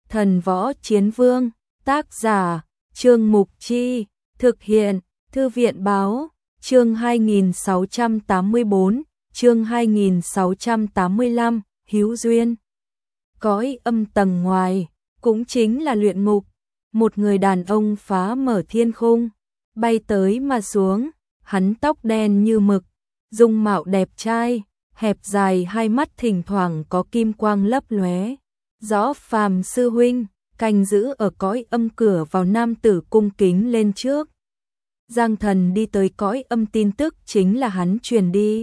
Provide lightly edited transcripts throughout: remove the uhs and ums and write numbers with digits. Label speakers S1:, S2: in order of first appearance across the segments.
S1: Thần Võ Chiến Vương, tác giả, Trương Mục Chi, thực hiện, Thư viện Báo, chương 2684, chương 2685, Hữu Duyên. Cõi âm tầng ngoài, cũng chính là luyện ngục, một người đàn ông phá mở thiên khung, bay tới mà xuống, hắn tóc đen như mực, dung mạo đẹp trai, hẹp dài hai mắt thỉnh thoảng có kim quang lấp lóe. Rõ Phàm sư huynh, canh giữ ở cõi âm cửa vào, nam tử cung kính lên trước. Giang Thần đi tới cõi âm, tin tức chính là hắn truyền đi.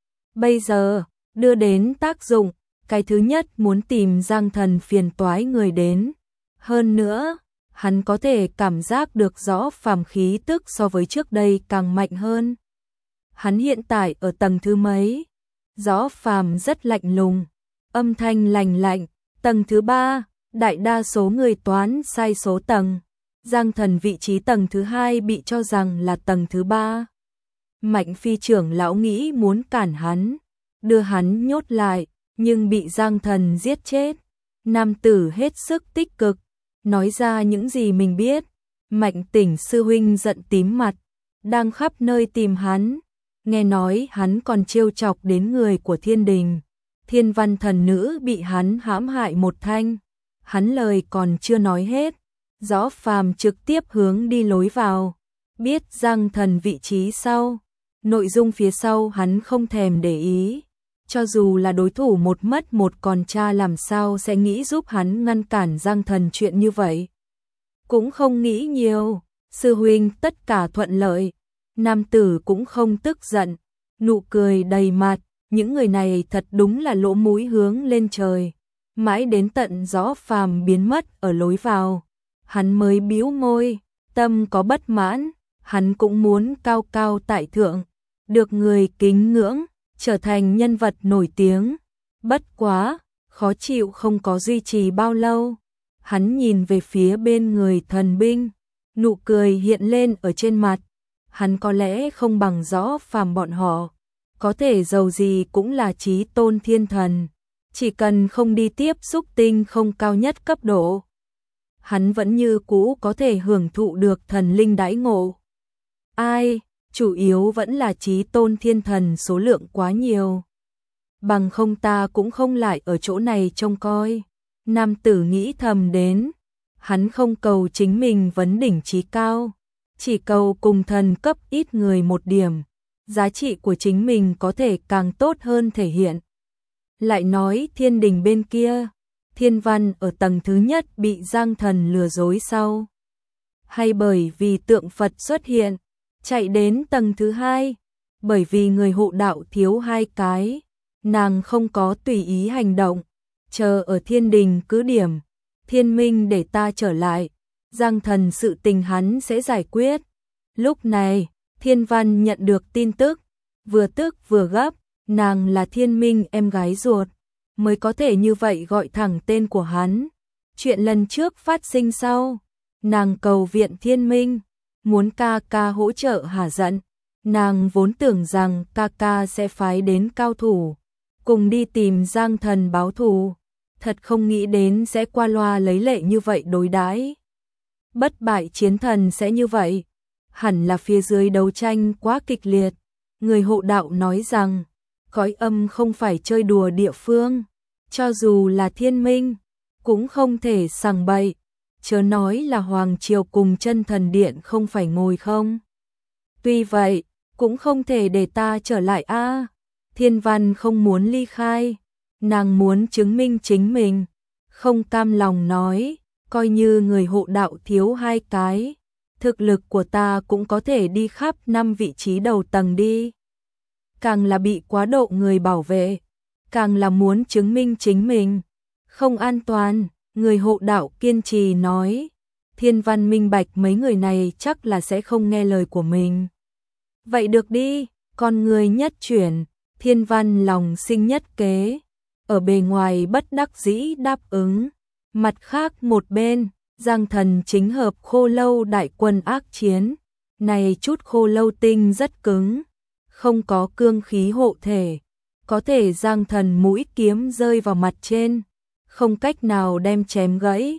S1: Bây giờ, đưa đến tác dụng, cái thứ nhất muốn tìm Giang Thần phiền toái người đến. Hơn nữa, hắn có thể cảm giác được rõ phàm khí tức so với trước đây càng mạnh hơn. Hắn hiện tại ở tầng thứ mấy? Rõ Phàm rất lạnh lùng, âm thanh lạnh lạnh, tầng thứ 3, đại đa số người toán sai số tầng. Giang Thần vị trí tầng thứ 2 bị cho rằng là tầng thứ 3. Mạnh Phi trưởng lão nghĩ muốn cản hắn, đưa hắn nhốt lại, nhưng bị Giang Thần giết chết. Nam tử hết sức tích cực, nói ra những gì mình biết. Mạnh Tỉnh sư huynh giận tím mặt, đang khắp nơi tìm hắn. Nghe nói hắn còn trêu chọc đến người của thiên đình. Thiên văn thần nữ bị hắn hãm hại một thanh. Hắn lời còn chưa nói hết, Rõ Phàm trực tiếp hướng đi lối vào. Biết Giang Thần vị trí sau, nội dung phía sau hắn không thèm để ý. Cho dù là đối thủ một mất một còn, cha làm sao sẽ nghĩ giúp hắn ngăn cản Giang Thần chuyện như vậy. Cũng không nghĩ nhiều, sư huynh tất cả thuận lợi. Nam tử cũng không tức giận, nụ cười đầy mặt. Những người này thật đúng là lỗ mũi hướng lên trời. Mãi đến tận Rõ Phàm biến mất ở lối vào, hắn mới bĩu môi, tâm có bất mãn. Hắn cũng muốn cao cao tại thượng, được người kính ngưỡng, trở thành nhân vật nổi tiếng. Bất quá, khó chịu không có duy trì bao lâu. Hắn nhìn về phía bên người thần binh, nụ cười hiện lên ở trên mặt. Hắn có lẽ không bằng Rõ Phàm bọn họ, có thể dầu gì cũng là chí tôn thiên thần, chỉ cần không đi tiếp xúc tinh không cao nhất cấp độ, hắn vẫn như cũ có thể hưởng thụ được thần linh đãi ngộ. Ai, chủ yếu vẫn là chí tôn thiên thần số lượng quá nhiều. Bằng không ta cũng không lại ở chỗ này trông coi. Nam tử nghĩ thầm đến, hắn không cầu chính mình vấn đỉnh chí cao, chỉ cầu cùng thần cấp ít người một điểm. Giá trị của chính mình có thể càng tốt hơn thể hiện. Lại nói thiên đình bên kia, Thiên Văn ở tầng thứ nhất bị Giang Thần lừa dối sau. Hay bởi vì tượng Phật xuất hiện, chạy đến tầng thứ 2, bởi vì người hộ đạo thiếu 2 cái, nàng không có tùy ý hành động, chờ ở thiên đình cứ điểm. Thiên minh để ta trở lại, Giang Thần sự tình hắn sẽ giải quyết. Lúc này, Thiên Văn nhận được tin tức, vừa tức vừa gấp, nàng là Thiên Minh em gái ruột, mới có thể như vậy gọi thẳng tên của hắn. Chuyện lần trước phát sinh sau, nàng cầu viện Thiên Minh, muốn ca ca hỗ trợ hả giận. Nàng vốn tưởng rằng ca ca sẽ phái đến cao thủ, cùng đi tìm Giang Thần báo thù, thật không nghĩ đến sẽ qua loa lấy lệ như vậy đối đãi. Bất bại chiến thần sẽ như vậy. Hẳn là phía dưới đấu tranh quá kịch liệt. Người hộ đạo nói rằng, cõi âm không phải chơi đùa địa phương, cho dù là thiên minh, cũng không thể sằng bậy, chớ nói là Hoàng Triều cùng Chân Thần Điện không phải ngồi không. Tuy vậy, cũng không thể để ta trở lại a. Thiên Văn không muốn ly khai, nàng muốn chứng minh chính mình, không cam lòng nói, coi như người hộ đạo thiếu 2 cái. Thực lực của ta cũng có thể đi khắp 5 vị trí đầu tầng đi. Càng là bị quá độ người bảo vệ, càng là muốn chứng minh chính mình. Không an toàn, người hộ đạo kiên trì nói. Thiên Văn minh bạch mấy người này chắc là sẽ không nghe lời của mình. Vậy được đi, con người nhất chuyển, Thiên Văn lòng sinh nhất kế. Ở bề ngoài bất đắc dĩ đáp ứng. Mặt khác một bên, Giang Thần chính hợp khô lâu đại quân ác chiến. Này chút khô lâu tinh rất cứng, không có cương khí hộ thể, có thể Giang Thần mũi kiếm rơi vào mặt trên, không cách nào đem chém gãy.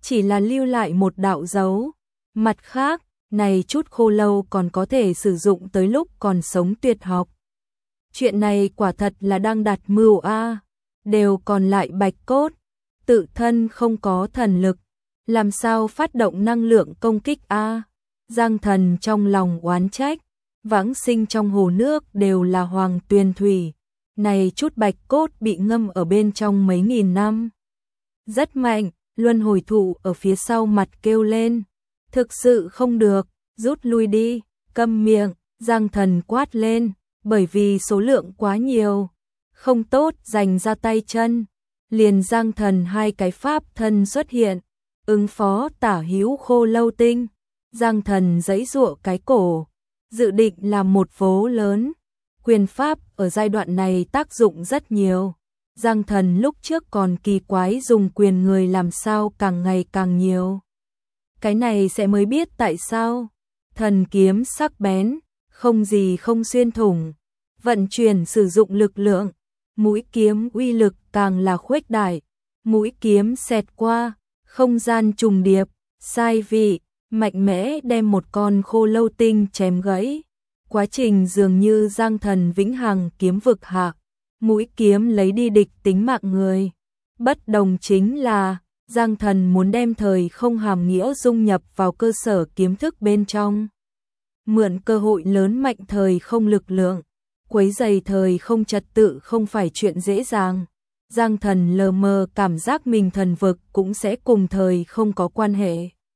S1: chỉ là lưu lại một đạo dấu. Mặt khác, này chút khô lâu còn có thể sử dụng tới lúc còn sống tuyệt học. Chuyện này quả thật là đang đặt mưu a, đều còn lại bạch cốt, tự thân không có thần lực, làm sao phát động năng lượng công kích a? Giang Thần trong lòng oán trách, vãng sinh trong hồ nước đều là hoàng tuyền thủy, này chút bạch cốt bị ngâm ở bên trong mấy nghìn năm. Rất mạnh, luân hồi thụ ở phía sau mặt kêu lên, thực sự không được, rút lui đi, câm miệng, Giang Thần quát lên, bởi vì số lượng quá nhiều, không tốt dành ra tay chân, liền Giang Thần hai cái pháp thân xuất hiện, ứng phó tả hữu khô lâu tinh. Giang Thần giãy giụa cái cổ, dự định làm một vố lớn. Quyền pháp ở giai đoạn này tác dụng rất nhiều. Giang Thần lúc trước còn kỳ quái dùng quyền người làm sao càng ngày càng nhiều. Cái này sẽ mới biết tại sao. Thần kiếm sắc bén, không gì không xuyên thủng. Vận chuyển sử dụng lực lượng, mũi kiếm uy lực càng là khuếch đại. Mũi kiếm xẹt qua, không gian trùng điệp, sai vị, mạnh mẽ đem một con khô lâu tinh chém gãy. Quá trình dường như Giang Thần vĩnh hằng kiếm vực hạ, mũi kiếm lấy đi địch tính mạng người. Bất đồng chính là, Giang Thần muốn đem thời không hàm nghĩa dung nhập vào cơ sở kiếm thức bên trong. Mượn cơ hội lớn mạnh thời không lực lượng, quấy rầy thời không trật tự không phải chuyện dễ dàng. Giang Thần lờ mờ cảm giác mình thần vực cũng sẽ cùng thời không có quan hệ.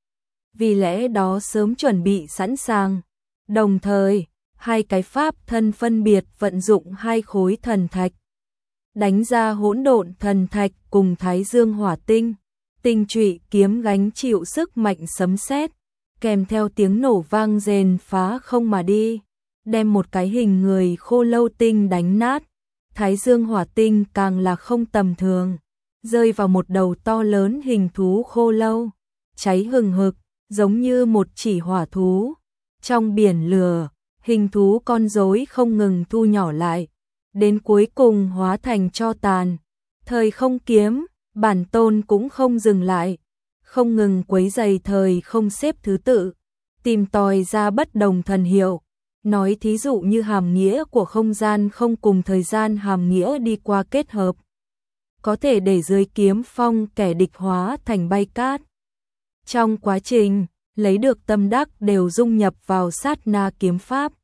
S1: Vì lẽ đó sớm chuẩn bị sẵn sàng. Đồng thời, hai cái pháp thân phân biệt vận dụng hai khối thần thạch. Đánh ra hỗn độn thần thạch cùng thái dương hỏa tinh. Tinh trụy kiếm gánh chịu sức mạnh sấm sét, kèm theo tiếng nổ vang rền phá không mà đi. Đem một cái hình người khô lâu tinh đánh nát. Thái dương hỏa tinh càng là không tầm thường. Rơi vào một đầu to lớn hình thú khô lâu. Cháy hừng hực, giống như một chỉ hỏa thú. Trong biển lửa, hình thú con rối không ngừng thu nhỏ lại. Đến cuối cùng hóa thành tro tàn. Thời không kiếm, bản tôn cũng không dừng lại. Không ngừng quấy rầy thời không xếp thứ tự. Tìm tòi ra bất đồng thần hiệu. Nói thí dụ như hàm nghĩa của không gian không cùng thời gian hàm nghĩa đi qua kết hợp. Có thể để dưới kiếm phong kẻ địch hóa thành bay cát. Trong quá trình, lấy được tâm đắc đều dung nhập vào sát na kiếm pháp.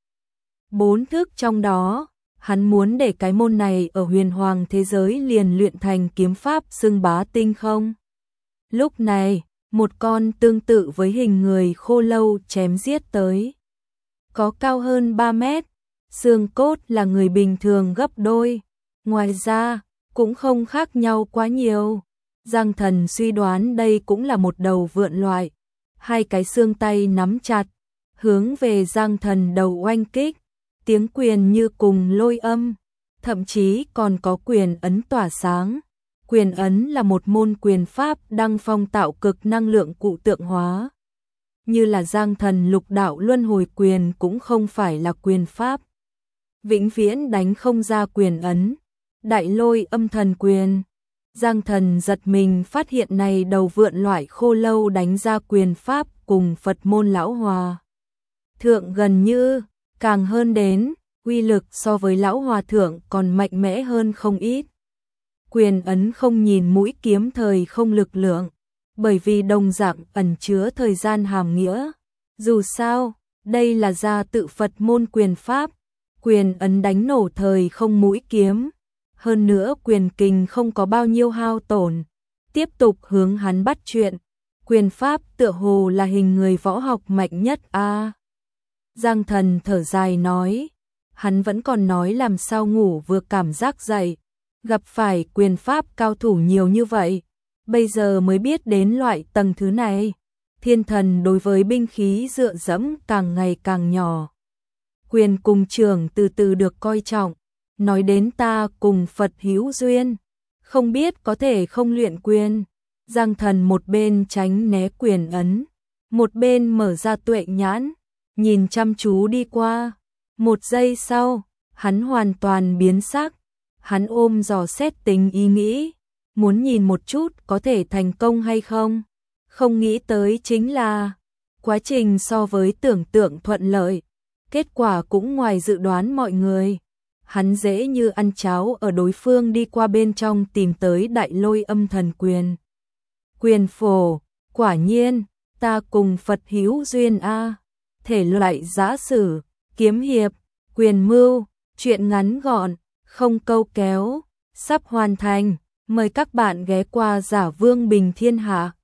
S1: 4 thức trong đó, hắn muốn để cái môn này ở huyền hoàng thế giới liền luyện thành kiếm pháp xưng bá tinh không. Lúc này, một con tương tự với hình người khô lâu chém giết tới. Có cao hơn 3 mét, xương cốt là người bình thường gấp đôi. Ngoài ra, cũng không khác nhau quá nhiều. Giang Thần suy đoán đây cũng là một đầu vượn loại. Hai cái xương tay nắm chặt, hướng về Giang Thần đầu oanh kích. Tiếng quyền như cùng lôi âm, thậm chí còn có quyền ấn tỏa sáng. Quyền ấn là một môn quyền pháp đăng phong tạo cực năng lượng cụ tượng hóa. Như là Giang Thần lục đạo luân hồi quyền cũng không phải là quyền pháp. Vĩnh viễn đánh không ra quyền ấn. Đại lôi âm thần quyền. Giang Thần giật mình phát hiện này đầu vượn loại khô lâu đánh ra quyền pháp cùng Phật môn lão hòa thượng gần như, càng hơn đến, uy lực so với lão hòa thượng còn mạnh mẽ hơn không ít. Quyền ấn không nhìn mũi kiếm thời không lực lượng, bởi vì đồng dạng ẩn chứa thời gian hàm nghĩa. Dù sao, đây là gia tự Phật môn quyền pháp, quyền ấn đánh nổ thời không mũi kiếm. Hơn nữa quyền kình không có bao nhiêu hao tổn. Tiếp tục hướng hắn bắt chuyện. Quyền pháp tựa hồ là hình người võ học mạnh nhất a. Giang Thần thở dài nói. Hắn vẫn còn nói làm sao ngủ vừa cảm giác dậy. Gặp phải quyền pháp cao thủ nhiều như vậy. Bây giờ mới biết đến loại tầng thứ này. Thiên thần đối với binh khí dựa dẫm càng ngày càng nhỏ. Quyền cùng trường từ từ được coi trọng. Nói đến ta cùng Phật hữu duyên, không biết có thể không luyện quyền. Giang Thần một bên tránh né quyền ấn, một bên mở ra tuệ nhãn, nhìn chăm chú đi qua. Một giây sau, hắn hoàn toàn biến sắc, hắn ôm dò xét tính ý nghĩ, muốn nhìn một chút có thể thành công hay không. Không nghĩ tới chính là quá trình so với tưởng tượng thuận lợi, kết quả cũng ngoài dự đoán mọi người. Hắn dễ như ăn cháo ở đối phương đi qua bên trong tìm tới Đại Lôi Âm Thần Quyền. Quyền phổ, quả nhiên, ta cùng Phật hữu duyên a. Thể loại giã sử, kiếm hiệp, quyền mưu, truyện ngắn gọn, không câu kéo, sắp hoàn thành. Mời các bạn ghé qua Giả Vương Bình Thiên Hạ.